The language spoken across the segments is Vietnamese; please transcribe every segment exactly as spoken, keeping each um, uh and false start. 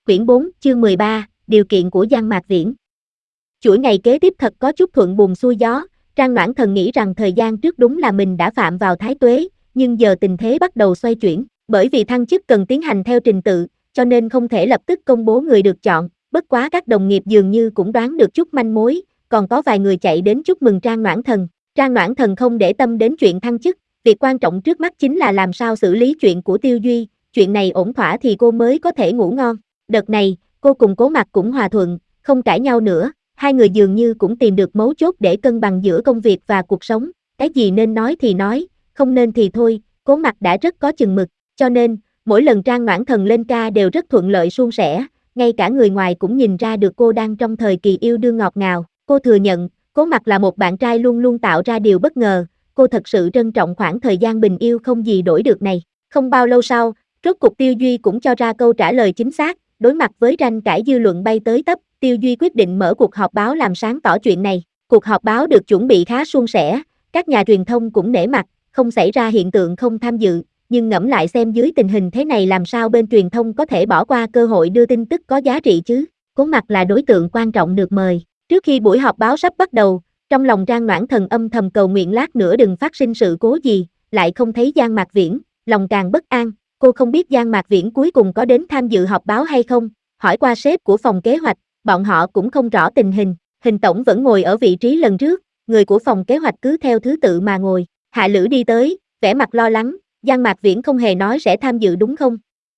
Quyển bốn, chương mười ba, điều kiện của Giang Mạc Viễn. Chuỗi ngày kế tiếp thật có chút thuận buồm xuôi gió, Trang Noãn Thần nghĩ rằng thời gian trước đúng là mình đã phạm vào thái tuế, nhưng giờ tình thế bắt đầu xoay chuyển, bởi vì thăng chức cần tiến hành theo trình tự, cho nên không thể lập tức công bố người được chọn, bất quá các đồng nghiệp dường như cũng đoán được chút manh mối, còn có vài người chạy đến chúc mừng Trang Noãn Thần. Trang Noãn Thần không để tâm đến chuyện thăng chức, việc quan trọng trước mắt chính là làm sao xử lý chuyện của Tiêu Duy, chuyện này ổn thỏa thì cô mới có thể ngủ ngon. Đợt này, cô cùng Cố Mặc cũng hòa thuận, không cãi nhau nữa, hai người dường như cũng tìm được mấu chốt để cân bằng giữa công việc và cuộc sống, cái gì nên nói thì nói, không nên thì thôi, Cố Mặc đã rất có chừng mực, cho nên, mỗi lần Trang Noãn Thần lên ca đều rất thuận lợi suôn sẻ, ngay cả người ngoài cũng nhìn ra được cô đang trong thời kỳ yêu đương ngọt ngào, cô thừa nhận, Cố Mặc là một bạn trai luôn luôn tạo ra điều bất ngờ, cô thật sự trân trọng khoảng thời gian bình yêu không gì đổi được này, không bao lâu sau, rốt cuộc Tiêu Duy cũng cho ra câu trả lời chính xác. Đối mặt với tranh cãi dư luận bay tới tấp, Tiêu Duy quyết định mở cuộc họp báo làm sáng tỏ chuyện này. Cuộc họp báo được chuẩn bị khá suôn sẻ, các nhà truyền thông cũng nể mặt, không xảy ra hiện tượng không tham dự, nhưng ngẫm lại xem dưới tình hình thế này làm sao bên truyền thông có thể bỏ qua cơ hội đưa tin tức có giá trị chứ. Cố Mặc là đối tượng quan trọng được mời. Trước khi buổi họp báo sắp bắt đầu, trong lòng Trang Noãn Thần âm thầm cầu nguyện lát nữa đừng phát sinh sự cố gì, lại không thấy Giang Mạc Viễn, lòng càng bất an. Cô không biết Giang Mạc Viễn cuối cùng có đến tham dự họp báo hay không, hỏi qua sếp của phòng kế hoạch, bọn họ cũng không rõ tình hình, Hình Tổng vẫn ngồi ở vị trí lần trước, người của phòng kế hoạch cứ theo thứ tự mà ngồi, Hạ Lữ đi tới, vẻ mặt lo lắng, Giang Mạc Viễn không hề nói sẽ tham dự đúng không?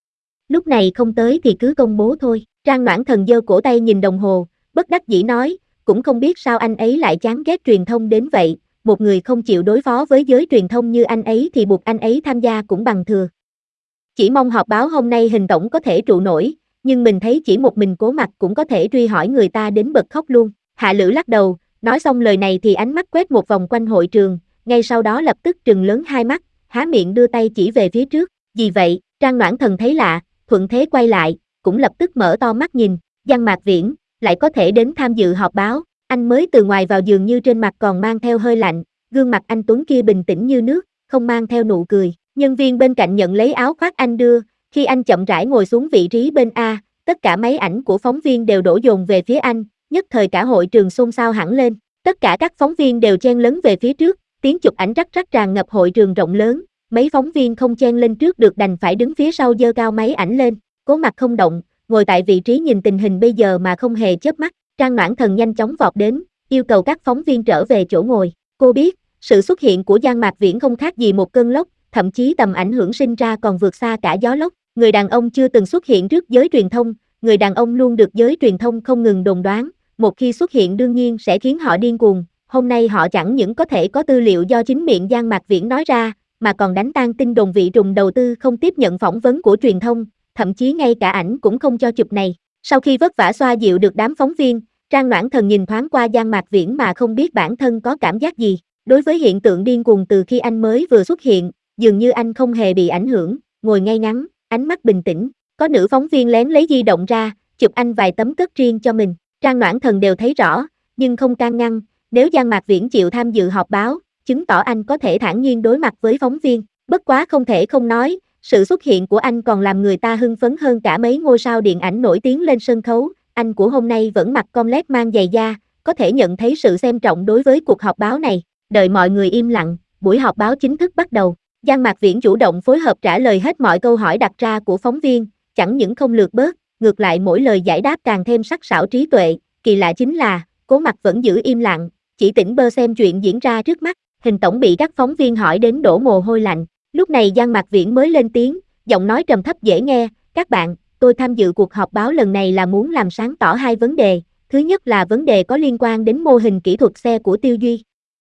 Lúc này không tới thì cứ công bố thôi, Trang Noãn Thần giơ cổ tay nhìn đồng hồ, bất đắc dĩ nói, cũng không biết sao anh ấy lại chán ghét truyền thông đến vậy, một người không chịu đối phó với giới truyền thông như anh ấy thì buộc anh ấy tham gia cũng bằng thừa. Chỉ mong họp báo hôm nay Hình Tổng có thể trụ nổi, nhưng mình thấy chỉ một mình Cố Mặc cũng có thể truy hỏi người ta đến bật khóc luôn. Hạ Lữ lắc đầu, nói xong lời này thì ánh mắt quét một vòng quanh hội trường, ngay sau đó lập tức trừng lớn hai mắt, há miệng đưa tay chỉ về phía trước. Gì vậy? Trang Noãn Thần thấy lạ, thuận thế quay lại, cũng lập tức mở to mắt nhìn, Giang Mạc Viễn, lại có thể đến tham dự họp báo, anh mới từ ngoài vào dường như trên mặt còn mang theo hơi lạnh, gương mặt anh Tuấn kia bình tĩnh như nước, không mang theo nụ cười. Nhân viên bên cạnh nhận lấy áo khoác anh đưa, khi anh chậm rãi ngồi xuống vị trí bên A, tất cả máy ảnh của phóng viên đều đổ dồn về phía anh, nhất thời cả hội trường xôn xao hẳn lên, tất cả các phóng viên đều chen lấn về phía trước, tiếng chụp ảnh rắc rắc tràn ngập hội trường rộng lớn, mấy phóng viên không chen lên trước được đành phải đứng phía sau giơ cao máy ảnh lên, Cố Mặc không động, ngồi tại vị trí nhìn tình hình bây giờ mà không hề chớp mắt, Trang Noãn Thần nhanh chóng vọt đến, yêu cầu các phóng viên trở về chỗ ngồi, cô biết, sự xuất hiện của Giang Mạc Viễn không khác gì một cơn lốc, thậm chí tầm ảnh hưởng sinh ra còn vượt xa cả gió lốc, người đàn ông chưa từng xuất hiện trước giới truyền thông, người đàn ông luôn được giới truyền thông không ngừng đồn đoán, một khi xuất hiện đương nhiên sẽ khiến họ điên cuồng, hôm nay họ chẳng những có thể có tư liệu do chính miệng Giang Mạc Viễn nói ra, mà còn đánh tan tin đồn vị trùng đầu tư không tiếp nhận phỏng vấn của truyền thông, thậm chí ngay cả ảnh cũng không cho chụp này. Sau khi vất vả xoa dịu được đám phóng viên, Trang Noãn Thần nhìn thoáng qua Giang Mạc Viễn mà không biết bản thân có cảm giác gì, đối với hiện tượng điên cuồng từ khi anh mới vừa xuất hiện, dường như anh không hề bị ảnh hưởng, ngồi ngay ngắn, ánh mắt bình tĩnh, có nữ phóng viên lén lấy di động ra, chụp anh vài tấm cất riêng cho mình, Trang Noãn Thần đều thấy rõ, nhưng không can ngăn, nếu Giang Mạc Viễn chịu tham dự họp báo, chứng tỏ anh có thể thản nhiên đối mặt với phóng viên, bất quá không thể không nói, sự xuất hiện của anh còn làm người ta hưng phấn hơn cả mấy ngôi sao điện ảnh nổi tiếng lên sân khấu, anh của hôm nay vẫn mặc comlet mang giày da, có thể nhận thấy sự xem trọng đối với cuộc họp báo này, đợi mọi người im lặng, buổi họp báo chính thức bắt đầu. Giang Mạc Viễn chủ động phối hợp trả lời hết mọi câu hỏi đặt ra của phóng viên, chẳng những không lược bớt, ngược lại mỗi lời giải đáp càng thêm sắc sảo trí tuệ, kỳ lạ chính là, Cố Mặc vẫn giữ im lặng, chỉ tỉnh bơ xem chuyện diễn ra trước mắt, Hình Tổng bị các phóng viên hỏi đến đổ mồ hôi lạnh, lúc này Giang Mạc Viễn mới lên tiếng, giọng nói trầm thấp dễ nghe, các bạn, tôi tham dự cuộc họp báo lần này là muốn làm sáng tỏ hai vấn đề, thứ nhất là vấn đề có liên quan đến mô hình kỹ thuật xe của Tiêu Duy.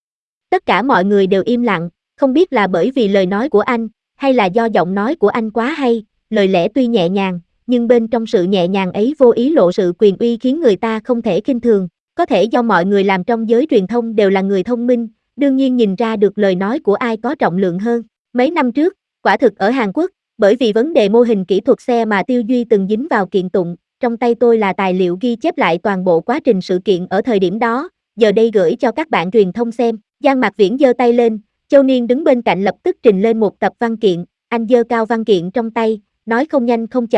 Tất cả mọi người đều im lặng, không biết là bởi vì lời nói của anh, hay là do giọng nói của anh quá hay, lời lẽ tuy nhẹ nhàng, nhưng bên trong sự nhẹ nhàng ấy vô ý lộ sự quyền uy khiến người ta không thể khinh thường, có thể do mọi người làm trong giới truyền thông đều là người thông minh, đương nhiên nhìn ra được lời nói của ai có trọng lượng hơn. Mấy năm trước, quả thực ở Hàn Quốc, bởi vì vấn đề mô hình kỹ thuật xe mà Tiêu Duy từng dính vào kiện tụng, trong tay tôi là tài liệu ghi chép lại toàn bộ quá trình sự kiện ở thời điểm đó, giờ đây gửi cho các bạn truyền thông xem. Giang Mạc Viễn giơ tay lên, Châu Niên đứng bên cạnh lập tức trình lên một tập văn kiện, anh giơ cao văn kiện trong tay, nói không nhanh không chậm,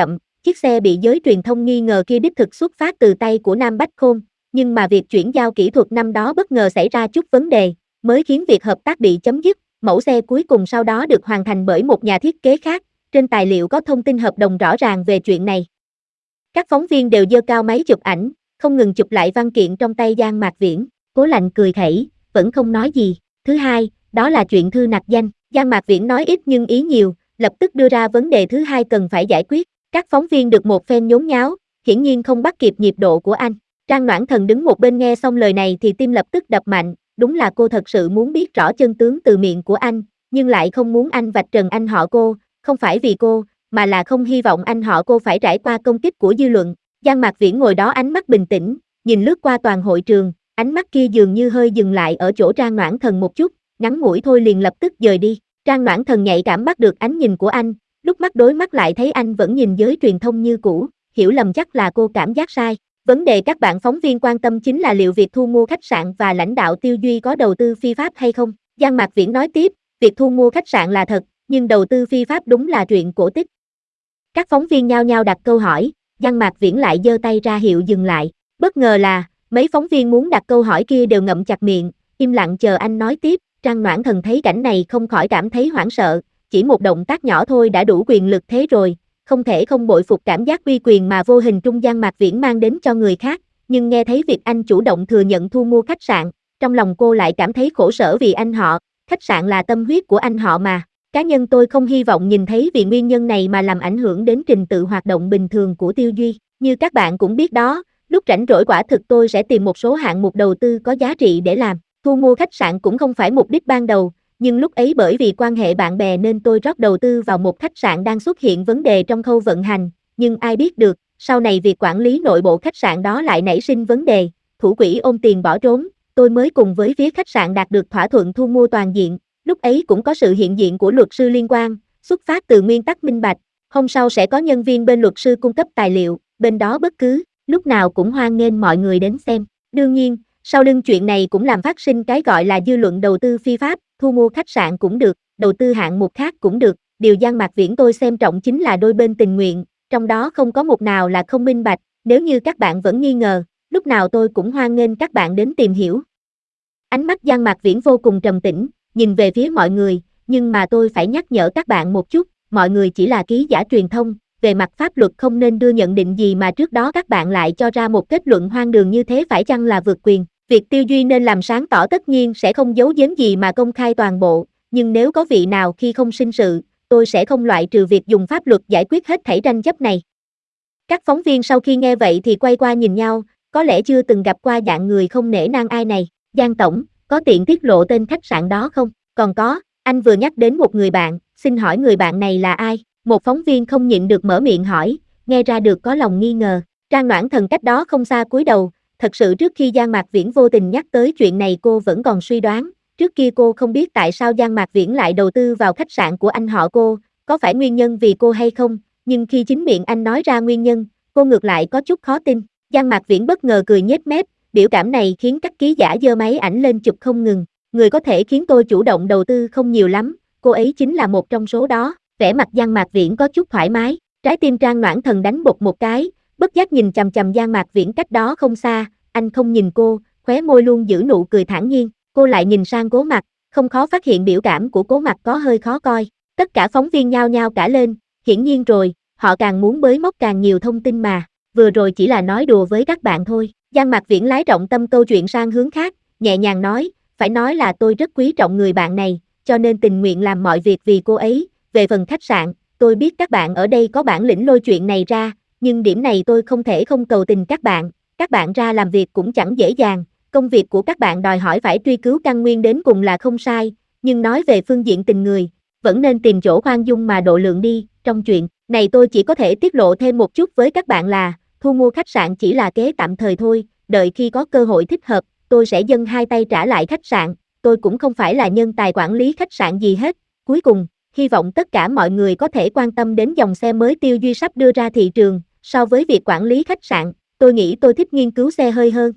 chiếc xe bị giới truyền thông nghi ngờ kia đích thực xuất phát từ tay của Nam Bách Khôn, nhưng mà việc chuyển giao kỹ thuật năm đó bất ngờ xảy ra chút vấn đề, mới khiến việc hợp tác bị chấm dứt. Mẫu xe cuối cùng sau đó được hoàn thành bởi một nhà thiết kế khác, trên tài liệu có thông tin hợp đồng rõ ràng về chuyện này. Các phóng viên đều giơ cao máy chụp ảnh, không ngừng chụp lại văn kiện trong tay Giang Mạc Viễn. Cố Lạnh cười khẩy, vẫn không nói gì. Thứ hai, đó là chuyện thư nặc danh. Giang Mạc Viễn nói ít nhưng ý nhiều, lập tức đưa ra vấn đề thứ hai cần phải giải quyết. Các phóng viên được một phen nhốn nháo, hiển nhiên không bắt kịp nhịp độ của anh. Trang Noãn Thần đứng một bên nghe xong lời này thì tim lập tức đập mạnh, đúng là cô thật sự muốn biết rõ chân tướng từ miệng của anh, nhưng lại không muốn anh vạch trần anh họ cô, không phải vì cô, mà là không hy vọng anh họ cô phải trải qua công kích của dư luận. Giang Mạc Viễn ngồi đó ánh mắt bình tĩnh, nhìn lướt qua toàn hội trường, ánh mắt kia dường như hơi dừng lại ở chỗ Trang Noãn Thần một chút, ngắn ngủi thôi liền lập tức dời đi. Trang Noãn Thần nhạy cảm bắt được ánh nhìn của anh, lúc mắt đối mắt lại thấy anh vẫn nhìn giới truyền thông như cũ, hiểu lầm chắc là cô cảm giác sai. Vấn đề các bạn phóng viên quan tâm chính là liệu việc thu mua khách sạn và lãnh đạo Tiêu Duy có đầu tư phi pháp hay không. Giang Mạc Viễn nói tiếp, việc thu mua khách sạn là thật, nhưng đầu tư phi pháp đúng là chuyện cổ tích. Các phóng viên nhao nhao đặt câu hỏi, Giang Mạc Viễn lại giơ tay ra hiệu dừng lại. Bất ngờ là, mấy phóng viên muốn đặt câu hỏi kia đều ngậm chặt miệng, im lặng chờ anh nói tiếp. Trang Noãn Thần thấy cảnh này không khỏi cảm thấy hoảng sợ, chỉ một động tác nhỏ thôi đã đủ quyền lực thế rồi, không thể không bội phục cảm giác uy quyền mà vô hình trung Giang Mạc Viễn mang đến cho người khác, nhưng nghe thấy việc anh chủ động thừa nhận thu mua khách sạn, trong lòng cô lại cảm thấy khổ sở vì anh họ, khách sạn là tâm huyết của anh họ mà. Cá nhân tôi không hy vọng nhìn thấy vì nguyên nhân này mà làm ảnh hưởng đến trình tự hoạt động bình thường của Tiêu Duy. Như các bạn cũng biết đó, lúc rảnh rỗi quả thực tôi sẽ tìm một số hạng mục đầu tư có giá trị để làm. Thu mua khách sạn cũng không phải mục đích ban đầu, nhưng lúc ấy bởi vì quan hệ bạn bè nên tôi rót đầu tư vào một khách sạn đang xuất hiện vấn đề trong khâu vận hành, nhưng ai biết được, sau này việc quản lý nội bộ khách sạn đó lại nảy sinh vấn đề, thủ quỹ ôm tiền bỏ trốn, tôi mới cùng với phía khách sạn đạt được thỏa thuận thu mua toàn diện. Lúc ấy cũng có sự hiện diện của luật sư liên quan, xuất phát từ nguyên tắc minh bạch, hôm sau sẽ có nhân viên bên luật sư cung cấp tài liệu, bên đó bất cứ lúc nào cũng hoan nghênh mọi người đến xem. Đương nhiên, sau lưng chuyện này cũng làm phát sinh cái gọi là dư luận đầu tư phi pháp, thu mua khách sạn cũng được, đầu tư hạng mục khác cũng được, điều Giang Mạc Viễn tôi xem trọng chính là đôi bên tình nguyện, trong đó không có một nào là không minh bạch, nếu như các bạn vẫn nghi ngờ, lúc nào tôi cũng hoan nghênh các bạn đến tìm hiểu. Ánh mắt Giang Mạc Viễn vô cùng trầm tĩnh, nhìn về phía mọi người, nhưng mà tôi phải nhắc nhở các bạn một chút, mọi người chỉ là ký giả truyền thông, về mặt pháp luật không nên đưa nhận định gì mà trước đó các bạn lại cho ra một kết luận hoang đường như thế phải chăng là vượt quyền. Việc Tiêu Duy nên làm sáng tỏ tất nhiên sẽ không giấu giếm gì mà công khai toàn bộ, nhưng nếu có vị nào khi không sinh sự, tôi sẽ không loại trừ việc dùng pháp luật giải quyết hết thảy tranh chấp này. Các phóng viên sau khi nghe vậy thì quay qua nhìn nhau, có lẽ chưa từng gặp qua dạng người không nể nang ai này. Giang Tổng, có tiện tiết lộ tên khách sạn đó không? Còn có, anh vừa nhắc đến một người bạn, xin hỏi người bạn này là ai? Một phóng viên không nhịn được mở miệng hỏi, nghe ra được có lòng nghi ngờ. Trang Noãn Thần cách đó không xa cúi đầu, thật sự trước khi Giang Mạc Viễn vô tình nhắc tới chuyện này cô vẫn còn suy đoán, trước kia cô không biết tại sao Giang Mạc Viễn lại đầu tư vào khách sạn của anh họ cô, có phải nguyên nhân vì cô hay không, nhưng khi chính miệng anh nói ra nguyên nhân, cô ngược lại có chút khó tin. Giang Mạc Viễn bất ngờ cười nhếch mép, biểu cảm này khiến các ký giả giơ máy ảnh lên chụp không ngừng, người có thể khiến tôi chủ động đầu tư không nhiều lắm, cô ấy chính là một trong số đó. Vẻ mặt Giang Mạc Viễn có chút thoải mái, trái tim Trang Noãn Thần đánh bột một cái, bất giác nhìn chằm chằm Giang Mạc Viễn cách đó không xa, anh không nhìn cô, khóe môi luôn giữ nụ cười thản nhiên, cô lại nhìn sang Cố Mặc, không khó phát hiện biểu cảm của Cố Mặc có hơi khó coi. Tất cả phóng viên nhao nhao cả lên, hiển nhiên rồi, họ càng muốn bới móc càng nhiều thông tin mà, vừa rồi chỉ là nói đùa với các bạn thôi. Giang Mạc Viễn lái trọng tâm câu chuyện sang hướng khác, nhẹ nhàng nói, phải nói là tôi rất quý trọng người bạn này, cho nên tình nguyện làm mọi việc vì cô ấy. Về phần khách sạn, tôi biết các bạn ở đây có bản lĩnh lôi chuyện này ra, nhưng điểm này tôi không thể không cầu tình các bạn, các bạn ra làm việc cũng chẳng dễ dàng, công việc của các bạn đòi hỏi phải truy cứu căn nguyên đến cùng là không sai, nhưng nói về phương diện tình người, vẫn nên tìm chỗ khoan dung mà độ lượng đi, trong chuyện này tôi chỉ có thể tiết lộ thêm một chút với các bạn là, thu mua khách sạn chỉ là kế tạm thời thôi, đợi khi có cơ hội thích hợp, tôi sẽ dâng hai tay trả lại khách sạn, tôi cũng không phải là nhân tài quản lý khách sạn gì hết. Cuối cùng, hy vọng tất cả mọi người có thể quan tâm đến dòng xe mới Tiêu Duy sắp đưa ra thị trường, so với việc quản lý khách sạn, tôi nghĩ tôi thích nghiên cứu xe hơi hơn.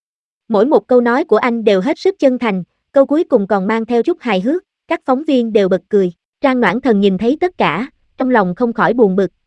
Mỗi một câu nói của anh đều hết sức chân thành, câu cuối cùng còn mang theo chút hài hước, các phóng viên đều bật cười. Trang Noãn Thần nhìn thấy tất cả, trong lòng không khỏi buồn bực,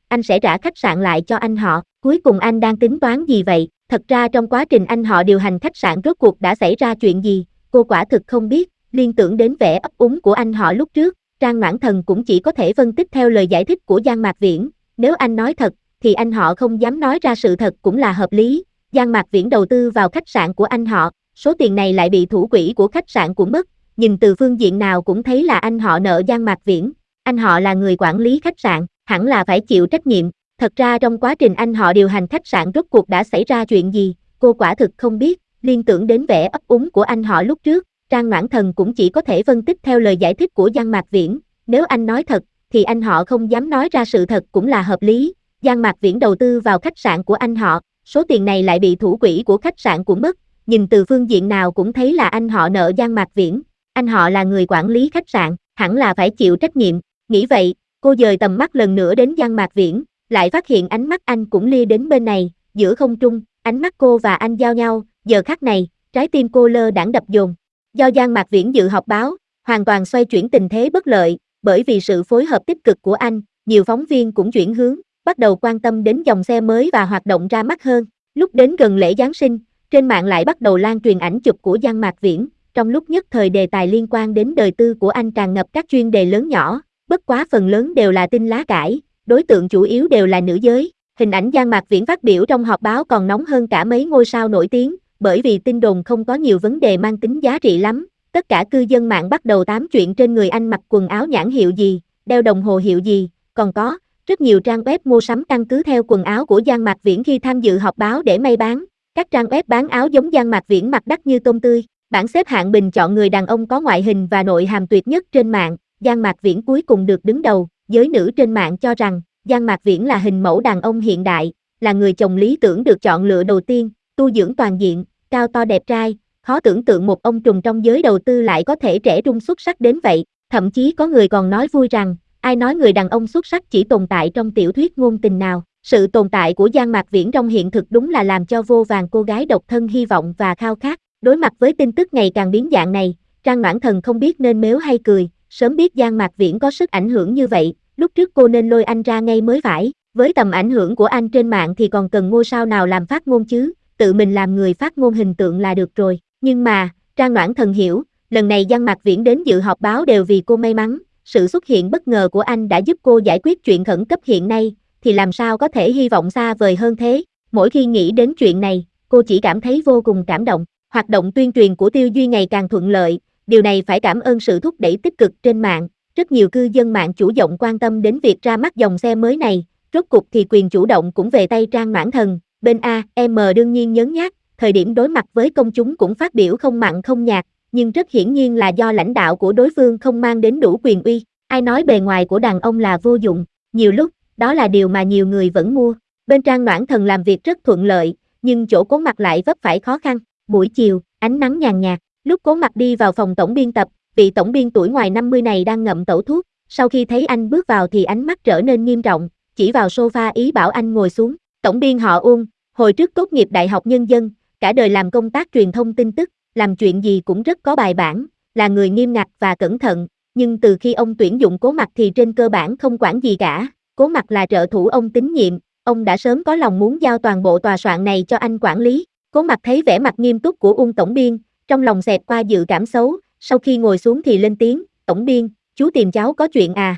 anh sẽ trả khách sạn lại cho anh họ. Cuối cùng anh đang tính toán gì vậy? Thật ra trong quá trình anh họ điều hành khách sạn rốt cuộc đã xảy ra chuyện gì, cô quả thực không biết. Liên tưởng đến vẻ ấp úng của anh họ lúc trước, Trang Noãn Thần cũng chỉ có thể phân tích theo lời giải thích của Giang Mạc Viễn. Nếu anh nói thật, thì anh họ không dám nói ra sự thật cũng là hợp lý. Giang Mạc Viễn đầu tư vào khách sạn của anh họ, số tiền này lại bị thủ quỹ của khách sạn của mất. Nhìn từ phương diện nào cũng thấy là anh họ nợ Giang Mạc Viễn. Anh họ là người quản lý khách sạn, hẳn là phải chịu trách nhiệm. Thật ra trong quá trình anh họ điều hành khách sạn rốt cuộc đã xảy ra chuyện gì, cô quả thực không biết. Liên tưởng đến vẻ ấp úng của anh họ lúc trước, Trang Noãn Thần cũng chỉ có thể phân tích theo lời giải thích của Giang Mạc Viễn. Nếu anh nói thật, thì anh họ không dám nói ra sự thật cũng là hợp lý. Giang Mạc Viễn đầu tư vào khách sạn của anh họ, số tiền này lại bị thủ quỹ của khách sạn của mất. Nhìn từ phương diện nào cũng thấy là anh họ nợ Giang Mạc Viễn. Anh họ là người quản lý khách sạn, hẳn là phải chịu trách nhiệm. Nghĩ vậy, cô dời tầm mắt lần nữa đến Giang Mạc Viễn, lại phát hiện ánh mắt anh cũng lia đến bên này. Giữa không trung, ánh mắt cô và anh giao nhau. Giờ khắc này, trái tim cô lơ đãng đập dồn. Do Giang Mạc Viễn dự họp báo, hoàn toàn xoay chuyển tình thế bất lợi. Bởi vì sự phối hợp tích cực của anh, nhiều phóng viên cũng chuyển hướng, bắt đầu quan tâm đến dòng xe mới và hoạt động ra mắt hơn. Lúc đến gần lễ Giáng sinh, trên mạng lại bắt đầu lan truyền ảnh chụp của Giang Mạc Viễn. Trong lúc nhất thời đề tài liên quan đến đời tư của anh tràn ngập các chuyên đề lớn nhỏ, bất quá phần lớn đều là tin lá cải, đối tượng chủ yếu đều là nữ giới. Hình ảnh Giang Mạc Viễn phát biểu trong họp báo còn nóng hơn cả mấy ngôi sao nổi tiếng, bởi vì tin đồn không có nhiều vấn đề mang tính giá trị lắm. Tất cả cư dân mạng bắt đầu tám chuyện trên người anh mặc quần áo nhãn hiệu gì, đeo đồng hồ hiệu gì, còn có rất nhiều trang web mua sắm căn cứ theo quần áo của Giang Mạc Viễn khi tham dự họp báo để may bán. Các trang web bán áo giống Giang Mạc Viễn mặc đắt như tôm tươi. Bảng xếp hạng bình chọn người đàn ông có ngoại hình và nội hàm tuyệt nhất trên mạng, Giang Mạc Viễn cuối cùng được đứng đầu. Giới nữ trên mạng cho rằng Giang Mạc Viễn là hình mẫu đàn ông hiện đại, là người chồng lý tưởng được chọn lựa đầu tiên, tu dưỡng toàn diện, cao to đẹp trai. Khó tưởng tượng một ông trùm trong giới đầu tư lại có thể trẻ trung xuất sắc đến vậy. Thậm chí có người còn nói vui rằng, ai nói người đàn ông xuất sắc chỉ tồn tại trong tiểu thuyết ngôn tình nào. Sự tồn tại của Giang Mạc Viễn trong hiện thực đúng là làm cho vô vàn cô gái độc thân hy vọng và khao khát. Đối mặt với tin tức ngày càng biến dạng này, Trang Noãn Thần không biết nên mếu hay cười. Sớm biết Giang Mạc Viễn có sức ảnh hưởng như vậy, lúc trước cô nên lôi anh ra ngay mới phải. Với tầm ảnh hưởng của anh trên mạng thì còn cần ngôi sao nào làm phát ngôn chứ, tự mình làm người phát ngôn hình tượng là được rồi. Nhưng mà, Trang Noãn Thần hiểu, lần này Giang Mạc Viễn đến dự họp báo đều vì cô may mắn. Sự xuất hiện bất ngờ của anh đã giúp cô giải quyết chuyện khẩn cấp hiện nay, thì làm sao có thể hy vọng xa vời hơn thế. Mỗi khi nghĩ đến chuyện này, cô chỉ cảm thấy vô cùng cảm động. Hoạt động tuyên truyền của Tiêu Duy ngày càng thuận lợi, điều này phải cảm ơn sự thúc đẩy tích cực trên mạng. Rất nhiều cư dân mạng chủ động quan tâm đến việc ra mắt dòng xe mới này. Rốt cuộc thì quyền chủ động cũng về tay Trang Noãn Thần. Bên a em đương nhiên nhớn nhác, thời điểm đối mặt với công chúng cũng phát biểu không mặn không nhạt, nhưng rất hiển nhiên là do lãnh đạo của đối phương không mang đến đủ quyền uy. Ai nói bề ngoài của đàn ông là vô dụng, nhiều lúc, đó là điều mà nhiều người vẫn mua. Bên Trang Noãn Thần làm việc rất thuận lợi, nhưng chỗ Cố Mặc lại vấp phải khó khăn. Buổi chiều, ánh nắng nhàn nhạt, lúc Cố Mặc đi vào phòng tổng biên tập, vị tổng biên tuổi ngoài năm mươi này đang ngậm tẩu thuốc. Sau khi thấy anh bước vào thì ánh mắt trở nên nghiêm trọng, chỉ vào sofa ý bảo anh ngồi xuống. Tổng biên họ Uông, hồi trước tốt nghiệp Đại học Nhân dân, cả đời làm công tác truyền thông tin tức, làm chuyện gì cũng rất có bài bản, là người nghiêm ngặt và cẩn thận, nhưng từ khi ông tuyển dụng Cố Mặc thì trên cơ bản không quản gì cả. Cố Mặc là trợ thủ ông tín nhiệm, ông đã sớm có lòng muốn giao toàn bộ tòa soạn này cho anh quản lý. Cố Mặc thấy vẻ mặt nghiêm túc của Uông tổng biên, trong lòng xẹt qua dự cảm xấu, sau khi ngồi xuống thì lên tiếng, tổng biên, chú tìm cháu có chuyện à?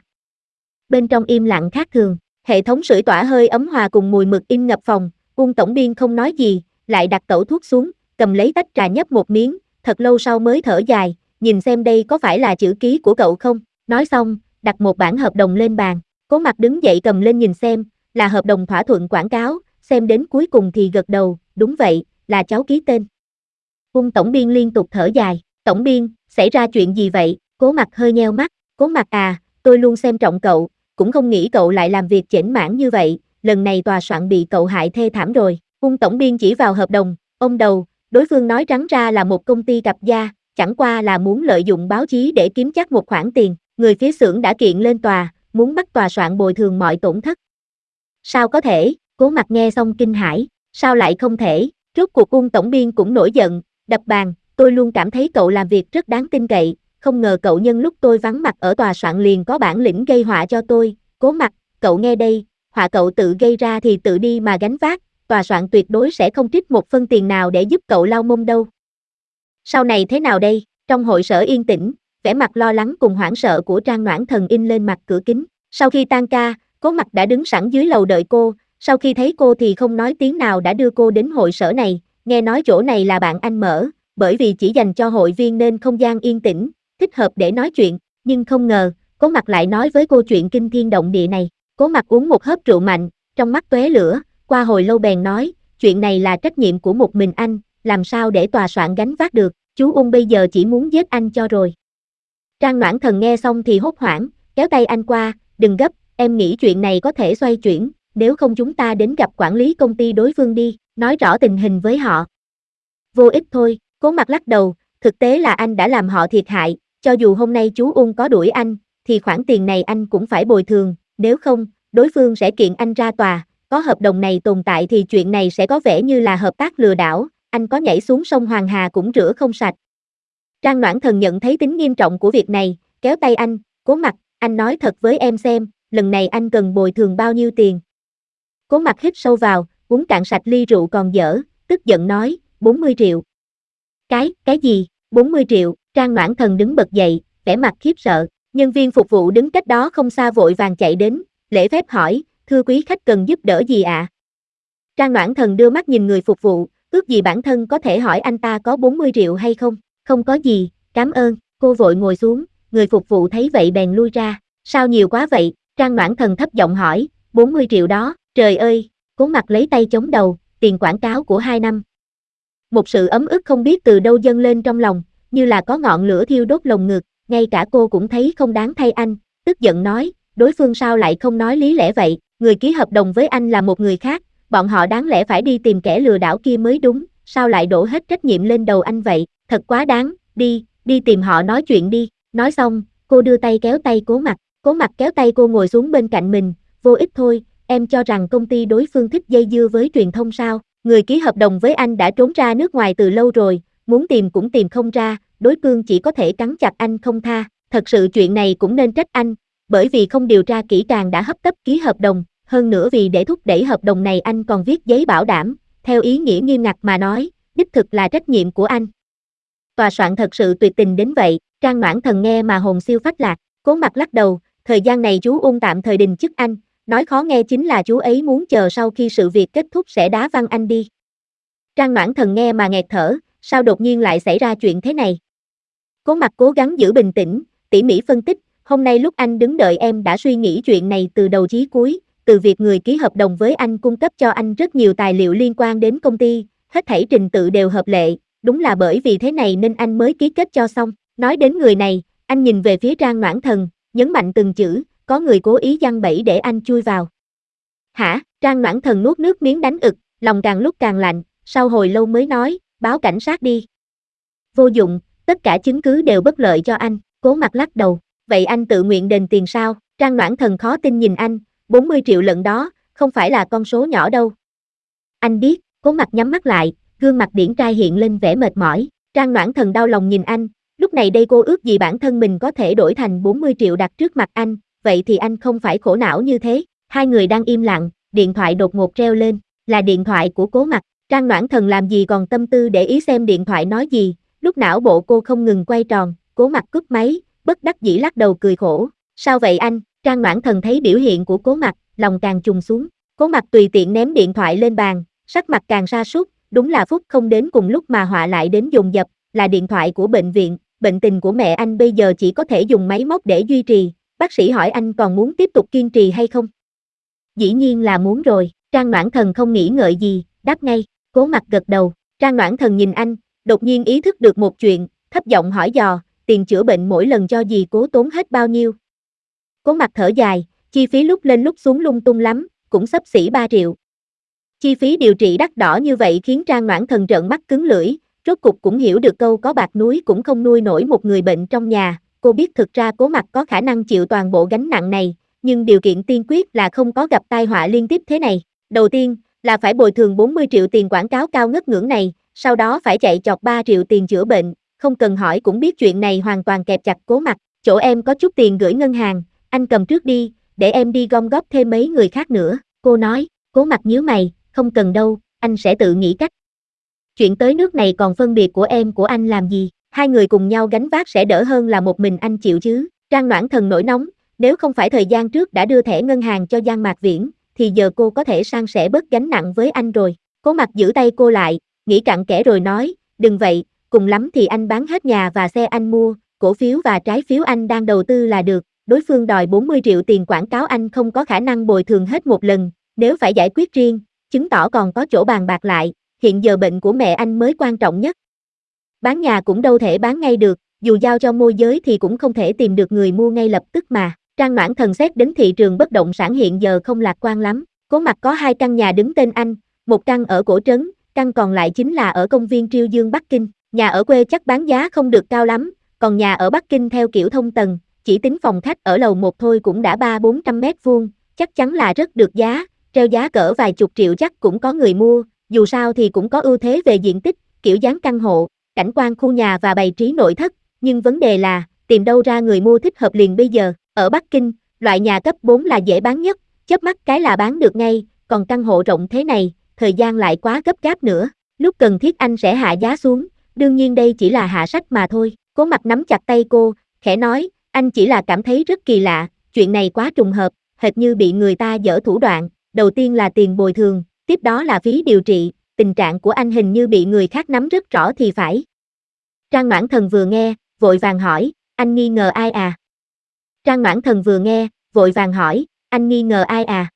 Bên trong im lặng khác thường, hệ thống sưởi tỏa hơi ấm hòa cùng mùi mực in ngập phòng, Uông tổng biên không nói gì, lại đặt tẩu thuốc xuống, cầm lấy tách trà nhấp một miếng, thật lâu sau mới thở dài, nhìn xem đây có phải là chữ ký của cậu không? Nói xong, đặt một bản hợp đồng lên bàn. Cố Mặc đứng dậy cầm lên nhìn xem, là hợp đồng thỏa thuận quảng cáo, xem đến cuối cùng thì gật đầu, đúng vậy, là cháu ký tên. Uông tổng biên liên tục thở dài, tổng biên, xảy ra chuyện gì vậy? Cố Mặc hơi nheo mắt, Cố Mặc à, tôi luôn xem trọng cậu, cũng không nghĩ cậu lại làm việc chểnh mãn như vậy, lần này tòa soạn bị cậu hại thê thảm rồi. Uông tổng biên chỉ vào hợp đồng, ông đầu, đối phương nói trắng ra là một công ty cặp gia, chẳng qua là muốn lợi dụng báo chí để kiếm chắc một khoản tiền, người phía xưởng đã kiện lên tòa, muốn bắt tòa soạn bồi thường mọi tổn thất. Sao có thể? Cố Mặc nghe xong kinh hãi, sao lại không thể? Rốt cuộc Uông tổng biên cũng nổi giận, đập bàn, tôi luôn cảm thấy cậu làm việc rất đáng tin cậy, không ngờ cậu nhân lúc tôi vắng mặt ở tòa soạn liền có bản lĩnh gây họa cho tôi. Cố Mặc, cậu nghe đây, họa cậu tự gây ra thì tự đi mà gánh vác, tòa soạn tuyệt đối sẽ không trích một phân tiền nào để giúp cậu lau mông đâu. Sau này thế nào đây? Trong hội sở yên tĩnh, vẻ mặt lo lắng cùng hoảng sợ của Trang Noãn Thần in lên mặt cửa kính. Sau khi tan ca, Cố Mặc đã đứng sẵn dưới lầu đợi cô, sau khi thấy cô thì không nói tiếng nào đã đưa cô đến hội sở này, nghe nói chỗ này là bạn anh mở, bởi vì chỉ dành cho hội viên nên không gian yên tĩnh, thích hợp để nói chuyện, nhưng không ngờ, Cố Mặc lại nói với cô chuyện kinh thiên động địa này. Cố Mặc uống một hớp rượu mạnh, trong mắt tóe lửa, qua hồi lâu bèn nói, chuyện này là trách nhiệm của một mình anh, làm sao để tòa soạn gánh vác được, chú Ung bây giờ chỉ muốn giết anh cho rồi. Trang Noãn Thần nghe xong thì hốt hoảng, kéo tay anh qua, đừng gấp, em nghĩ chuyện này có thể xoay chuyển, nếu không chúng ta đến gặp quản lý công ty đối phương đi, nói rõ tình hình với họ. Vô ích thôi, Cố Mặc lắc đầu, thực tế là anh đã làm họ thiệt hại, cho dù hôm nay chú Ung có đuổi anh, thì khoản tiền này anh cũng phải bồi thường, nếu không, đối phương sẽ kiện anh ra tòa, có hợp đồng này tồn tại thì chuyện này sẽ có vẻ như là hợp tác lừa đảo, anh có nhảy xuống sông Hoàng Hà cũng rửa không sạch. Trang Noãn Thần nhận thấy tính nghiêm trọng của việc này, kéo tay anh, Cố Mặc, anh nói thật với em xem, lần này anh cần bồi thường bao nhiêu tiền. Cố Mặc hít sâu vào, uống cạn sạch ly rượu còn dở, tức giận nói, bốn mươi triệu. Cái, cái gì, bốn mươi triệu, Trang Noãn Thần đứng bật dậy, vẻ mặt khiếp sợ, nhân viên phục vụ đứng cách đó không xa vội vàng chạy đến, lễ phép hỏi, thưa quý khách cần giúp đỡ gì ạ? À? Trang Noãn Thần đưa mắt nhìn người phục vụ, ước gì bản thân có thể hỏi anh ta có bốn mươi triệu hay không, không có gì, cảm ơn, cô vội ngồi xuống, người phục vụ thấy vậy bèn lui ra, sao nhiều quá vậy, Trang Noãn Thần thấp giọng hỏi, bốn mươi triệu đó, trời ơi, Cố Mặc lấy tay chống đầu, tiền quảng cáo của hai năm. Một sự ấm ức không biết từ đâu dâng lên trong lòng, như là có ngọn lửa thiêu đốt lồng ngực, ngay cả cô cũng thấy không đáng thay anh, tức giận nói, đối phương sao lại không nói lý lẽ vậy, người ký hợp đồng với anh là một người khác, bọn họ đáng lẽ phải đi tìm kẻ lừa đảo kia mới đúng, sao lại đổ hết trách nhiệm lên đầu anh vậy, thật quá đáng, đi, đi tìm họ nói chuyện đi, nói xong, cô đưa tay kéo tay Cố Mặc, Cố Mặc kéo tay cô ngồi xuống bên cạnh mình, vô ích thôi, em cho rằng công ty đối phương thích dây dưa với truyền thông sao, người ký hợp đồng với anh đã trốn ra nước ngoài từ lâu rồi, muốn tìm cũng tìm không ra, đối phương chỉ có thể cắn chặt anh không tha, thật sự chuyện này cũng nên trách anh, bởi vì không điều tra kỹ càng đã hấp tấp ký hợp đồng, hơn nữa vì để thúc đẩy hợp đồng này anh còn viết giấy bảo đảm, theo ý nghĩa nghiêm ngặt mà nói, đích thực là trách nhiệm của anh. Tòa soạn thật sự tuyệt tình đến vậy, Trang Noãn Thần nghe mà hồn siêu phách lạc, Cố Mặc lắc đầu, thời gian này chú Ung tạm thời đình chức anh, nói khó nghe chính là chú ấy muốn chờ sau khi sự việc kết thúc sẽ đá văng anh đi. Trang Noãn Thần nghe mà nghẹt thở, sao đột nhiên lại xảy ra chuyện thế này? Cố Mặc cố gắng giữ bình tĩnh, tỉ mỉ phân tích, hôm nay lúc anh đứng đợi em đã suy nghĩ chuyện này từ đầu chí cuối, từ việc người ký hợp đồng với anh cung cấp cho anh rất nhiều tài liệu liên quan đến công ty, hết thảy trình tự đều hợp lệ, đúng là bởi vì thế này nên anh mới ký kết cho xong. Nói đến người này, anh nhìn về phía Trang Noãn Thần, nhấn mạnh từng chữ, có người cố ý giăng bẫy để anh chui vào. Hả? Trang Noãn Thần nuốt nước miếng đánh ực, lòng càng lúc càng lạnh, sau hồi lâu mới nói, báo cảnh sát đi. Vô dụng, tất cả chứng cứ đều bất lợi cho anh, Cố Mặc lắc đầu, vậy anh tự nguyện đền tiền sao? Trang Noãn Thần khó tin nhìn anh, bốn mươi triệu lần đó, không phải là con số nhỏ đâu. Anh biết, Cố Mặc nhắm mắt lại, gương mặt điển trai hiện lên vẻ mệt mỏi, Trang Noãn Thần đau lòng nhìn anh, lúc này đây cô ước gì bản thân mình có thể đổi thành bốn mươi triệu đặt trước mặt anh, vậy thì anh không phải khổ não như thế. Hai người đang im lặng, điện thoại đột ngột reo lên, là điện thoại của Cố Mặc, Trang Noãn Thần làm gì còn tâm tư để ý xem điện thoại nói gì, lúc não bộ cô không ngừng quay tròn, Cố Mặc cúp máy, bất đắc dĩ lắc đầu cười khổ, sao vậy anh? Trang Noãn Thần thấy biểu hiện của Cố Mặc, lòng càng trùng xuống, Cố Mặc tùy tiện ném điện thoại lên bàn, sắc mặt càng sa sút, đúng là phúc không đến cùng lúc mà họa lại đến dồn dập, là điện thoại của bệnh viện, bệnh tình của mẹ anh bây giờ chỉ có thể dùng máy móc để duy trì, bác sĩ hỏi anh còn muốn tiếp tục kiên trì hay không? Dĩ nhiên là muốn rồi, Trang Noãn Thần không nghĩ ngợi gì, đáp ngay, Cố Mặc gật đầu, Trang Noãn Thần nhìn anh, đột nhiên ý thức được một chuyện, thấp giọng hỏi dò, tiền chữa bệnh mỗi lần cho dì Cố tốn hết bao nhiêu? Cố Mặc thở dài, chi phí lúc lên lúc xuống lung tung lắm, cũng xấp xỉ ba triệu. Chi phí điều trị đắt đỏ như vậy khiến Trang Noãn Thần trợn mắt cứng lưỡi, rốt cục cũng hiểu được câu có bạc núi cũng không nuôi nổi một người bệnh trong nhà, cô biết thực ra Cố Mặc có khả năng chịu toàn bộ gánh nặng này, nhưng điều kiện tiên quyết là không có gặp tai họa liên tiếp thế này. Đầu tiên, là phải bồi thường bốn mươi triệu tiền quảng cáo cao ngất ngưỡng này, sau đó phải chạy chọt ba triệu tiền chữa bệnh, không cần hỏi cũng biết chuyện này hoàn toàn kẹp chặt Cố Mặc, chỗ em có chút tiền gửi ngân hàng, anh cầm trước đi, để em đi gom góp thêm mấy người khác nữa. Cô nói, Cố Mặc nhíu mày, không cần đâu, anh sẽ tự nghĩ cách. Chuyện tới nước này còn phân biệt của em của anh làm gì, hai người cùng nhau gánh vác sẽ đỡ hơn là một mình anh chịu chứ. Trang Noãn Thần nổi nóng, nếu không phải thời gian trước đã đưa thẻ ngân hàng cho Giang Mạc Viễn, thì giờ cô có thể san sẻ bớt gánh nặng với anh rồi. Cố Mặc giữ tay cô lại, nghĩ cặn kẽ rồi nói, đừng vậy, cùng lắm thì anh bán hết nhà và xe anh mua, cổ phiếu và trái phiếu anh đang đầu tư là được. Đối phương đòi bốn mươi triệu tiền quảng cáo anh không có khả năng bồi thường hết một lần, nếu phải giải quyết riêng, chứng tỏ còn có chỗ bàn bạc lại, hiện giờ bệnh của mẹ anh mới quan trọng nhất. Bán nhà cũng đâu thể bán ngay được, dù giao cho môi giới thì cũng không thể tìm được người mua ngay lập tức mà. Trang Noãn Thần xét đến thị trường bất động sản hiện giờ không lạc quan lắm. Cố Mặc có hai căn nhà đứng tên anh, một căn ở cổ trấn, căn còn lại chính là ở công viên Triêu Dương Bắc Kinh. Nhà ở quê chắc bán giá không được cao lắm, còn nhà ở Bắc Kinh theo kiểu thông tầng, chỉ tính phòng khách ở lầu một thôi cũng đã ba bốn trăm mét vuông, chắc chắn là rất được giá, treo giá cỡ vài chục triệu chắc cũng có người mua, dù sao thì cũng có ưu thế về diện tích, kiểu dáng căn hộ, cảnh quan khu nhà và bày trí nội thất, nhưng vấn đề là, tìm đâu ra người mua thích hợp liền bây giờ. Ở Bắc Kinh, loại nhà cấp bốn là dễ bán nhất, chớp mắt cái là bán được ngay, còn căn hộ rộng thế này, thời gian lại quá gấp gáp nữa, lúc cần thiết anh sẽ hạ giá xuống, đương nhiên đây chỉ là hạ sách mà thôi. Cố Mặc nắm chặt tay cô, khẽ nói, anh chỉ là cảm thấy rất kỳ lạ, chuyện này quá trùng hợp, hệt như bị người ta dở thủ đoạn, đầu tiên là tiền bồi thường, tiếp đó là phí điều trị, tình trạng của anh hình như bị người khác nắm rất rõ thì phải. Trang Noãn Thần vừa nghe, vội vàng hỏi, anh nghi ngờ ai à? Trang Noãn Thần vừa nghe, vội vàng hỏi, anh nghi ngờ ai à?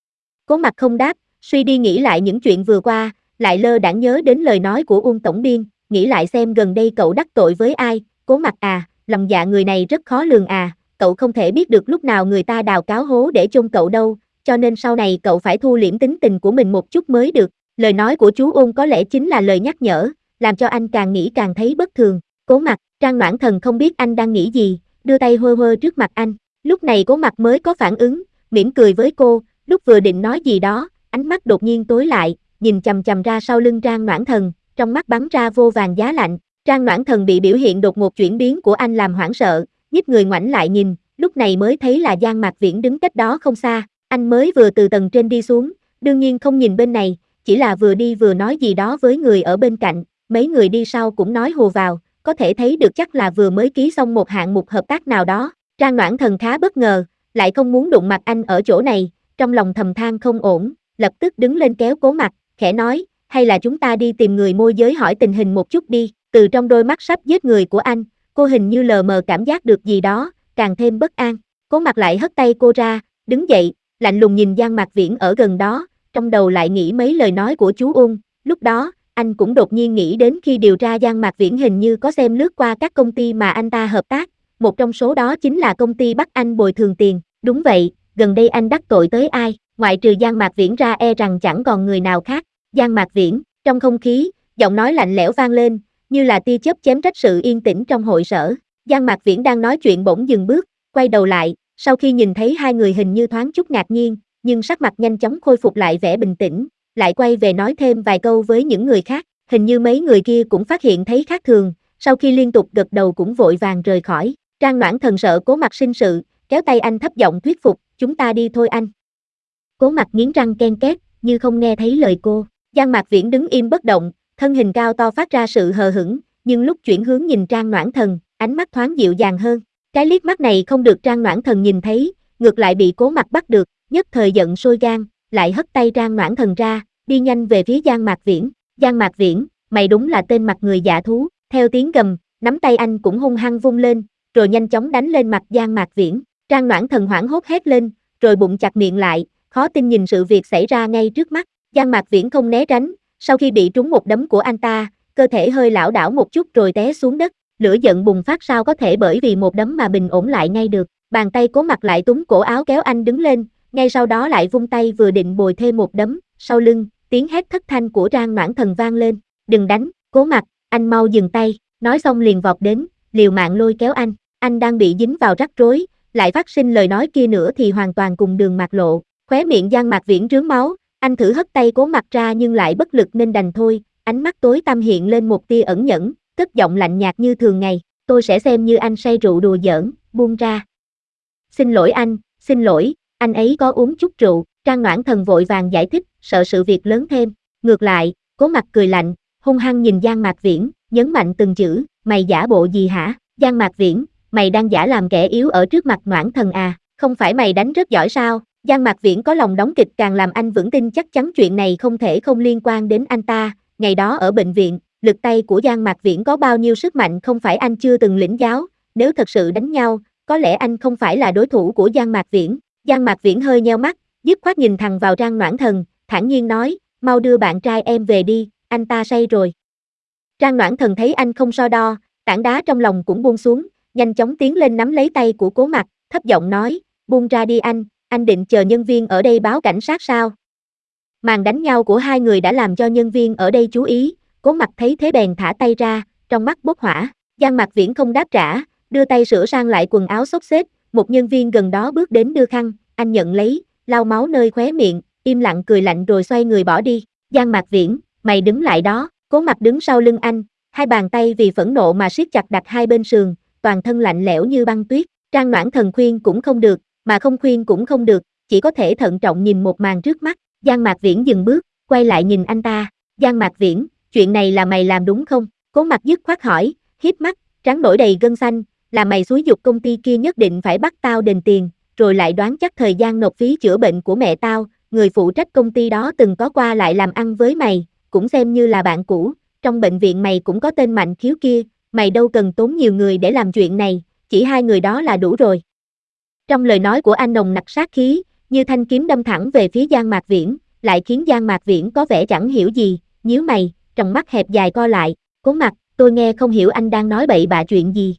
Cố Mặc không đáp, suy đi nghĩ lại những chuyện vừa qua, lại lơ đãng nhớ đến lời nói của Uông tổng biên, nghĩ lại xem gần đây cậu đắc tội với ai. Cố Mặc à, lòng dạ người này rất khó lường à, cậu không thể biết được lúc nào người ta đào cáo hố để chôn cậu đâu, cho nên sau này cậu phải thu liễm tính tình của mình một chút mới được. Lời nói của chú Uông có lẽ chính là lời nhắc nhở, làm cho anh càng nghĩ càng thấy bất thường. Cố Mặc, Trang Noãn Thần không biết anh đang nghĩ gì, đưa tay hơ hơ trước mặt anh. Lúc này Cố Mặc mới có phản ứng, mỉm cười với cô, lúc vừa định nói gì đó, ánh mắt đột nhiên tối lại, nhìn chằm chằm ra sau lưng Trang Noãn Thần, trong mắt bắn ra vô vàn giá lạnh. Trang Noãn Thần bị biểu hiện đột ngột chuyển biến của anh làm hoảng sợ, nhích người ngoảnh lại nhìn, lúc này mới thấy là Giang Mạc Viễn đứng cách đó không xa, anh mới vừa từ tầng trên đi xuống, đương nhiên không nhìn bên này, chỉ là vừa đi vừa nói gì đó với người ở bên cạnh, mấy người đi sau cũng nói hùa vào, có thể thấy được chắc là vừa mới ký xong một hạng mục hợp tác nào đó. Trang Noãn Thần khá bất ngờ, lại không muốn đụng mặt anh ở chỗ này, trong lòng thầm than không ổn, lập tức đứng lên kéo Cố Mặc, khẽ nói, hay là chúng ta đi tìm người môi giới hỏi tình hình một chút đi. Từ trong đôi mắt sắp giết người của anh, cô hình như lờ mờ cảm giác được gì đó, càng thêm bất an. Cố Mặc lại hất tay cô ra, đứng dậy, lạnh lùng nhìn Giang Mạc Viễn ở gần đó, trong đầu lại nghĩ mấy lời nói của chú Uông. Lúc đó, anh cũng đột nhiên nghĩ đến khi điều tra Giang Mạc Viễn hình như có xem lướt qua các công ty mà anh ta hợp tác, một trong số đó chính là công ty bắt anh bồi thường tiền. Đúng vậy, gần đây anh đắc tội tới ai, ngoại trừ Giang Mạc Viễn ra e rằng chẳng còn người nào khác. Giang Mạc Viễn, trong không khí, giọng nói lạnh lẽo vang lên, như là tia chớp chém rách sự yên tĩnh trong hội sở. Giang Mạc Viễn đang nói chuyện bỗng dừng bước, quay đầu lại, sau khi nhìn thấy hai người hình như thoáng chút ngạc nhiên, nhưng sắc mặt nhanh chóng khôi phục lại vẻ bình tĩnh, lại quay về nói thêm vài câu với những người khác, hình như mấy người kia cũng phát hiện thấy khác thường, sau khi liên tục gật đầu cũng vội vàng rời khỏi. Trang Noãn Thần sợ Cố Mặc sinh sự, kéo tay anh thấp giọng thuyết phục, chúng ta đi thôi anh. Cố Mặc nghiến răng ken két, như không nghe thấy lời cô. Giang Mạc Viễn đứng im bất động, thân hình cao to phát ra sự hờ hững, nhưng lúc chuyển hướng nhìn Trang Noãn Thần, ánh mắt thoáng dịu dàng hơn. Cái liếc mắt này không được Trang Noãn Thần nhìn thấy, ngược lại bị Cố Mặc bắt được, nhất thời giận sôi gan, lại hất tay Trang Noãn Thần ra, đi nhanh về phía Giang Mạc Viễn. Giang Mạc Viễn, mày đúng là tên mặt người dạ thú. Theo tiếng gầm, nắm tay anh cũng hung hăng vung lên, rồi nhanh chóng đánh lên mặt Giang Mạc Viễn. Trang Noãn Thần hoảng hốt hét lên, rồi bụng chặt miệng lại, khó tin nhìn sự việc xảy ra ngay trước mắt. Giang Mạc Viễn không né tránh, sau khi bị trúng một đấm của anh ta, cơ thể hơi lảo đảo một chút rồi té xuống đất, lửa giận bùng phát sao có thể bởi vì một đấm mà bình ổn lại ngay được. Bàn tay Cố Mặc lại túm cổ áo kéo anh đứng lên, ngay sau đó lại vung tay vừa định bồi thêm một đấm, sau lưng, tiếng hét thất thanh của Trang Noãn Thần vang lên, đừng đánh, Cố Mặc, anh mau dừng tay, nói xong liền vọt đến, liều mạng lôi kéo anh, anh đang bị dính vào rắc rối, lại phát sinh lời nói kia nữa thì hoàn toàn cùng đường mạt lộ, khóe miệng Giang Mạc Viễn rướm máu, anh thử hất tay Cố Mặc ra nhưng lại bất lực nên đành thôi, ánh mắt tối tăm hiện lên một tia ẩn nhẫn, cất giọng lạnh nhạt như thường ngày, tôi sẽ xem như anh say rượu đùa giỡn, buông ra. Xin lỗi anh, xin lỗi, anh ấy có uống chút rượu, Trang Noãn Thần vội vàng giải thích, sợ sự việc lớn thêm. Ngược lại, Cố Mặc cười lạnh, hung hăng nhìn Giang Mạc Viễn, nhấn mạnh từng chữ, mày giả bộ gì hả? Giang Mạc Viễn, mày đang giả làm kẻ yếu ở trước mặt Noãn Thần à? Không phải mày đánh rất giỏi sao? Giang Mạc Viễn có lòng đóng kịch càng làm anh vững tin chắc chắn chuyện này không thể không liên quan đến anh ta. Ngày đó ở bệnh viện, lực tay của Giang Mạc Viễn có bao nhiêu sức mạnh không phải anh chưa từng lĩnh giáo, nếu thật sự đánh nhau, có lẽ anh không phải là đối thủ của Giang Mạc Viễn. Giang Mạc Viễn hơi nheo mắt, dứt khoát nhìn thẳng vào Trang Noãn Thần, thản nhiên nói, mau đưa bạn trai em về đi, anh ta say rồi. Trang Noãn Thần thấy anh không so đo, tảng đá trong lòng cũng buông xuống, nhanh chóng tiến lên nắm lấy tay của Cố Mặc, thấp giọng nói, buông ra đi anh, anh định chờ nhân viên ở đây báo cảnh sát sao? Màn đánh nhau của hai người đã làm cho nhân viên ở đây chú ý, Cố Mặc thấy thế bèn thả tay ra, trong mắt bốc hỏa. Giang Mạc Viễn không đáp trả, đưa tay sửa sang lại quần áo xốc xếch, một nhân viên gần đó bước đến đưa khăn, anh nhận lấy, lau máu nơi khóe miệng, im lặng cười lạnh rồi xoay người bỏ đi. Giang Mạc Viễn, mày đứng lại đó. Cố Mặc đứng sau lưng anh, hai bàn tay vì phẫn nộ mà siết chặt đặt hai bên sườn, toàn thân lạnh lẽo như băng tuyết. Trang Noãn Thần khuyên cũng không được, mà không khuyên cũng không được, chỉ có thể thận trọng nhìn một màn trước mắt. Giang Mạc Viễn dừng bước, quay lại nhìn anh ta. Giang Mạc Viễn, chuyện này là mày làm đúng không? Cố Mặc dứt khoát hỏi, híp mắt, trán nổi đầy gân xanh, là mày xúi giục công ty kia nhất định phải bắt tao đền tiền, rồi lại đoán chắc thời gian nộp phí chữa bệnh của mẹ tao, người phụ trách công ty đó từng có qua lại làm ăn với mày, cũng xem như là bạn cũ, trong bệnh viện mày cũng có tên Mạnh Khiếu kia, mày đâu cần tốn nhiều người để làm chuyện này, chỉ hai người đó là đủ rồi. Trong lời nói của anh nồng nặc sát khí, như thanh kiếm đâm thẳng về phía Giang Mạc Viễn, lại khiến Giang Mạc Viễn có vẻ chẳng hiểu gì, nhíu mày, trong mắt hẹp dài co lại, Cố Mặc, tôi nghe không hiểu anh đang nói bậy bạ chuyện gì.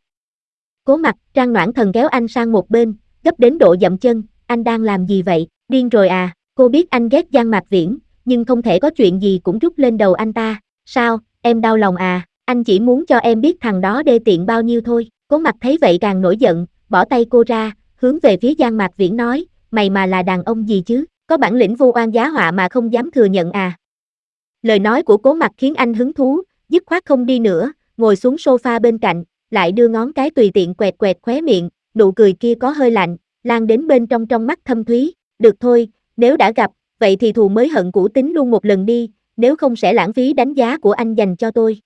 Cố Mặc, Trang Noãn Thần kéo anh sang một bên, gấp đến độ dậm chân, anh đang làm gì vậy, điên rồi à, cô biết anh ghét Giang Mạc Viễn, nhưng không thể có chuyện gì cũng rút lên đầu anh ta, sao, em đau lòng à, anh chỉ muốn cho em biết thằng đó đê tiện bao nhiêu thôi. Cố Mặc thấy vậy càng nổi giận, bỏ tay cô ra, hướng về phía Giang Mạc Viễn nói, mày mà là đàn ông gì chứ, có bản lĩnh vu oan giá họa mà không dám thừa nhận à. Lời nói của Cố Mặc khiến anh hứng thú, dứt khoát không đi nữa, ngồi xuống sofa bên cạnh, lại đưa ngón cái tùy tiện quẹt quẹt khóe miệng, nụ cười kia có hơi lạnh, lan đến bên trong trong mắt thâm thúy, được thôi, nếu đã gặp, vậy thì thù mới hận cũ tính luôn một lần đi, nếu không sẽ lãng phí đánh giá của anh dành cho tôi.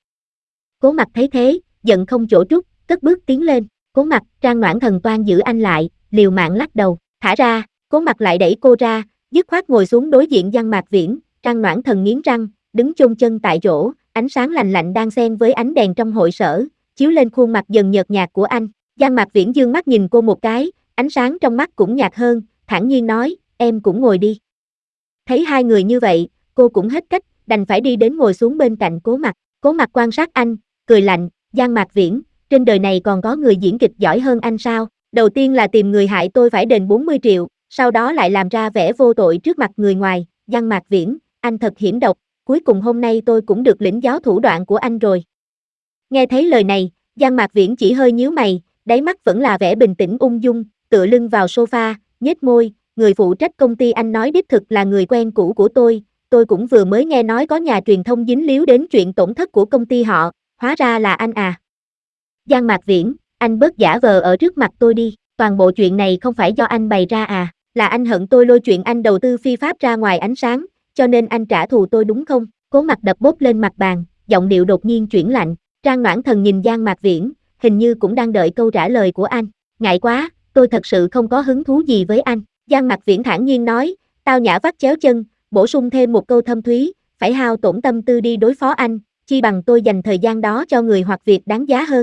Cố Mặc thấy thế, giận không chỗ trút, cất bước tiến lên, Cố Mặc, Trang Noãn Thần toan giữ anh lại, liều mạng lắc đầu, thả ra, Cố Mặc lại đẩy cô ra, dứt khoát ngồi xuống đối diện Giang Mạc Viễn, Trang Noãn Thần nghiến răng, đứng chôn chân tại chỗ, ánh sáng lành lạnh đang xen với ánh đèn trong hội sở, chiếu lên khuôn mặt dần nhợt nhạt của anh. Giang Mạc Viễn dương mắt nhìn cô một cái, ánh sáng trong mắt cũng nhạt hơn, thản nhiên nói, em cũng ngồi đi. Thấy hai người như vậy, cô cũng hết cách, đành phải đi đến ngồi xuống bên cạnh Cố Mặc. Cố Mặc quan sát anh, cười lạnh, Giang Mạc Viễn, trên đời này còn có người diễn kịch giỏi hơn anh sao? Đầu tiên là tìm người hại tôi phải đền bốn mươi triệu, sau đó lại làm ra vẻ vô tội trước mặt người ngoài. Giang Mạc Viễn, anh thật hiểm độc, cuối cùng hôm nay tôi cũng được lĩnh giáo thủ đoạn của anh rồi. Nghe thấy lời này, Giang Mạc Viễn chỉ hơi nhíu mày, đáy mắt vẫn là vẻ bình tĩnh ung dung, tựa lưng vào sofa, nhếch môi, người phụ trách công ty anh nói đích thực là người quen cũ của tôi, tôi cũng vừa mới nghe nói có nhà truyền thông dính líu đến chuyện tổn thất của công ty họ, hóa ra là anh à. Giang Mạc Viễn, anh bớt giả vờ ở trước mặt tôi đi, toàn bộ chuyện này không phải do anh bày ra à, là anh hận tôi lôi chuyện anh đầu tư phi pháp ra ngoài ánh sáng, cho nên anh trả thù tôi đúng không? Cố Mặc đập bốp lên mặt bàn, giọng điệu đột nhiên chuyển lạnh. Trang Noãn Thần nhìn Giang Mạc Viễn, hình như cũng đang đợi câu trả lời của anh. Ngại quá, tôi thật sự không có hứng thú gì với anh. Giang Mạc Viễn thản nhiên nói, tao nhã vắt chéo chân, bổ sung thêm một câu thâm thúy, phải hao tổn tâm tư đi đối phó anh, chi bằng tôi dành thời gian đó cho người hoặc việc đáng giá hơn.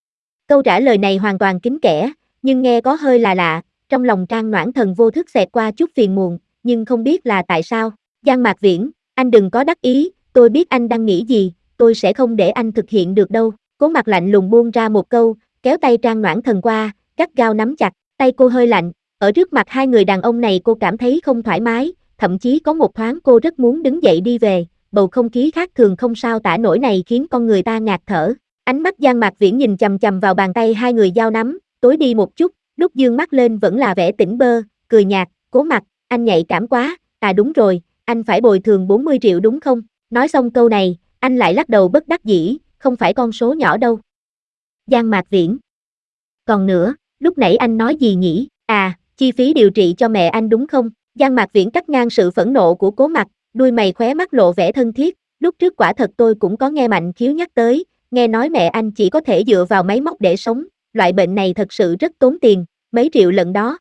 Câu trả lời này hoàn toàn kín kẽ, nhưng nghe có hơi là lạ, trong lòng Trang Noãn Thần vô thức xẹt qua chút phiền muộn, nhưng không biết là tại sao. Giang Mạc Viễn, anh đừng có đắc ý, tôi biết anh đang nghĩ gì, tôi sẽ không để anh thực hiện được đâu. Cố Mặc lạnh lùng buông ra một câu, kéo tay Trang Noãn Thần qua, gắt gao nắm chặt, tay cô hơi lạnh, ở trước mặt hai người đàn ông này cô cảm thấy không thoải mái, thậm chí có một thoáng cô rất muốn đứng dậy đi về, bầu không khí khác thường không sao tả nổi này khiến con người ta ngạt thở. Ánh mắt Giang Mạc Viễn nhìn chằm chằm vào bàn tay hai người giao nắm, tối đi một chút, lúc dương mắt lên vẫn là vẻ tỉnh bơ, cười nhạt, Cố Mặc, anh nhạy cảm quá, à đúng rồi, anh phải bồi thường bốn mươi triệu đúng không? Nói xong câu này, anh lại lắc đầu bất đắc dĩ, không phải con số nhỏ đâu. Giang Mạc Viễn. Còn nữa, lúc nãy anh nói gì nhỉ? À, chi phí điều trị cho mẹ anh đúng không? Giang Mạc Viễn cắt ngang sự phẫn nộ của Cố Mặc, đuôi mày khóe mắt lộ vẻ thân thiết, lúc trước quả thật tôi cũng có nghe Mạnh Khiếu nhắc tới, nghe nói mẹ anh chỉ có thể dựa vào máy móc để sống, loại bệnh này thật sự rất tốn tiền, mấy triệu lận đó.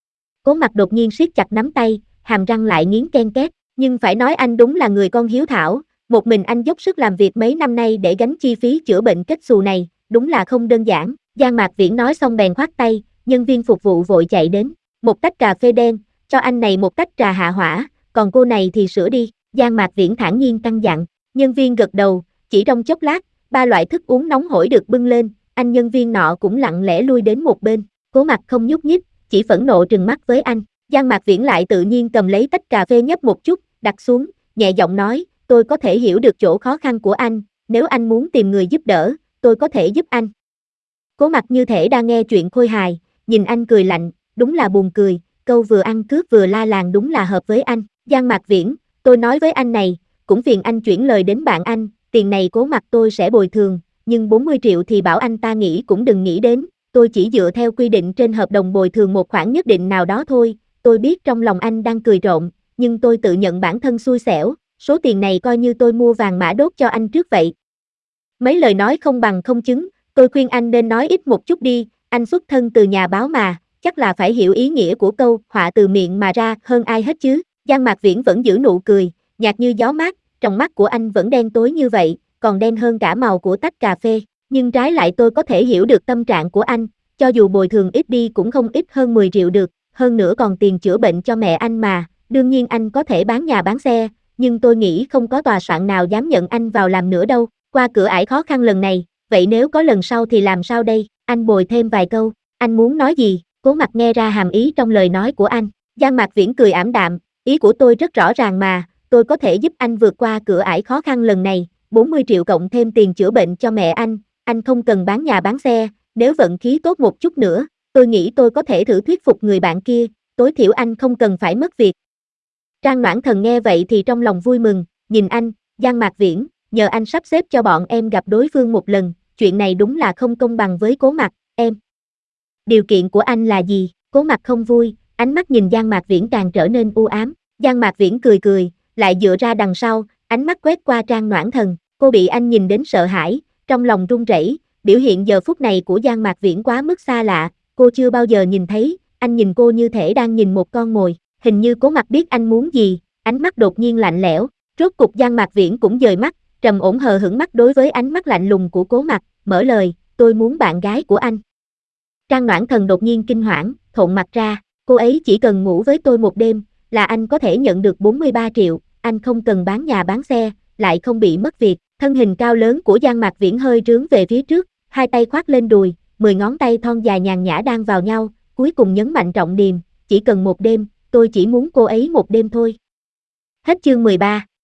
Cố Mặc đột nhiên siết chặt nắm tay, hàm răng lại nghiến ken két, nhưng phải nói anh đúng là người con hiếu thảo, một mình anh dốc sức làm việc mấy năm nay để gánh chi phí chữa bệnh kết xù này, đúng là không đơn giản. Giang Mạc Viễn nói xong bèn khoát tay, nhân viên phục vụ vội chạy đến, một tách cà phê đen, cho anh này một tách trà hạ hỏa, còn cô này thì sữa đi. Giang Mạc Viễn thản nhiên căn dặn, nhân viên gật đầu, chỉ trong chốc lát, ba loại thức uống nóng hổi được bưng lên, anh nhân viên nọ cũng lặng lẽ lui đến một bên, Cố Mặc không nhúc nhích, chỉ phẫn nộ trừng mắt với anh. Giang Mạc Viễn lại tự nhiên cầm lấy tách cà phê nhấp một chút, đặt xuống, nhẹ giọng nói, tôi có thể hiểu được chỗ khó khăn của anh, nếu anh muốn tìm người giúp đỡ, tôi có thể giúp anh. Cố Mặc như thể đang nghe chuyện khôi hài, nhìn anh cười lạnh, đúng là buồn cười, câu vừa ăn cướp vừa la làng đúng là hợp với anh. Giang Mạc Viễn, tôi nói với anh này, cũng phiền anh chuyển lời đến bạn anh, tiền này Cố Mặc tôi sẽ bồi thường, nhưng bốn mươi triệu thì bảo anh ta nghĩ cũng đừng nghĩ đến, tôi chỉ dựa theo quy định trên hợp đồng bồi thường một khoản nhất định nào đó thôi, tôi biết trong lòng anh đang cười rộn, nhưng tôi tự nhận bản thân xui xẻo, số tiền này coi như tôi mua vàng mã đốt cho anh trước vậy. Mấy lời nói không bằng không chứng, tôi khuyên anh nên nói ít một chút đi, anh xuất thân từ nhà báo mà, chắc là phải hiểu ý nghĩa của câu họa từ miệng mà ra hơn ai hết chứ. Giang Mạc Viễn vẫn giữ nụ cười, nhạt như gió mát, trong mắt của anh vẫn đen tối như vậy, còn đen hơn cả màu của tách cà phê, nhưng trái lại tôi có thể hiểu được tâm trạng của anh, cho dù bồi thường ít đi cũng không ít hơn mười triệu được, hơn nữa còn tiền chữa bệnh cho mẹ anh mà, đương nhiên anh có thể bán nhà bán xe, nhưng tôi nghĩ không có tòa soạn nào dám nhận anh vào làm nữa đâu, qua cửa ải khó khăn lần này, vậy nếu có lần sau thì làm sao đây, anh bồi thêm vài câu, anh muốn nói gì, Cố Mặc nghe ra hàm ý trong lời nói của anh, Giang Mạc Viễn cười ảm đạm, ý của tôi rất rõ ràng mà, tôi có thể giúp anh vượt qua cửa ải khó khăn lần này, bốn mươi triệu cộng thêm tiền chữa bệnh cho mẹ anh, anh không cần bán nhà bán xe, nếu vận khí tốt một chút nữa, tôi nghĩ tôi có thể thử thuyết phục người bạn kia, tối thiểu anh không cần phải mất việc. Trang Noãn Thần nghe vậy thì trong lòng vui mừng, nhìn anh, Giang Mạc Viễn, nhờ anh sắp xếp cho bọn em gặp đối phương một lần, chuyện này đúng là không công bằng với Cố Mặc, em. Điều kiện của anh là gì? Cố Mặc không vui, ánh mắt nhìn Giang Mạc Viễn càng trở nên u ám, Giang Mạc Viễn cười cười, lại dựa ra đằng sau, ánh mắt quét qua Trang Noãn Thần, cô bị anh nhìn đến sợ hãi, trong lòng run rẩy, biểu hiện giờ phút này của Giang Mạc Viễn quá mức xa lạ, cô chưa bao giờ nhìn thấy, anh nhìn cô như thể đang nhìn một con mồi, hình như Cố Mặc biết anh muốn gì, ánh mắt đột nhiên lạnh lẽo, rốt cục Giang Mạc Viễn cũng dời mắt, trầm ổn hờ hững mắt đối với ánh mắt lạnh lùng của Cố Mặc, mở lời, tôi muốn bạn gái của anh. Trang Noãn Thần đột nhiên kinh hoảng, thộn mặt ra, cô ấy chỉ cần ngủ với tôi một đêm, là anh có thể nhận được bốn mươi ba triệu, anh không cần bán nhà bán xe, lại không bị mất việc, thân hình cao lớn của Giang Mạc Viễn hơi trướng về phía trước, hai tay khoác lên đùi, mười ngón tay thon dài nhàn nhã đang vào nhau, cuối cùng nhấn mạnh trọng điềm, chỉ cần một đêm, tôi chỉ muốn cô ấy một đêm thôi. Hết chương mười ba.